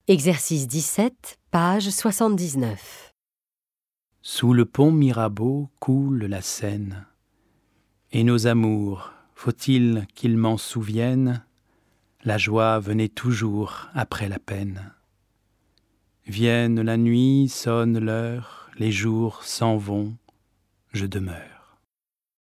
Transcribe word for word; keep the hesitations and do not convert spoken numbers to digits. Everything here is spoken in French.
Exercice dix-sept, page soixante-dix-neuf. Sous le pont Mirabeau coule la Seine, et nos amours, faut-il qu'ils m'en souviennent, la joie venait toujours après la peine. Vienne la nuit, sonne l'heure, les jours s'en vont, je demeure.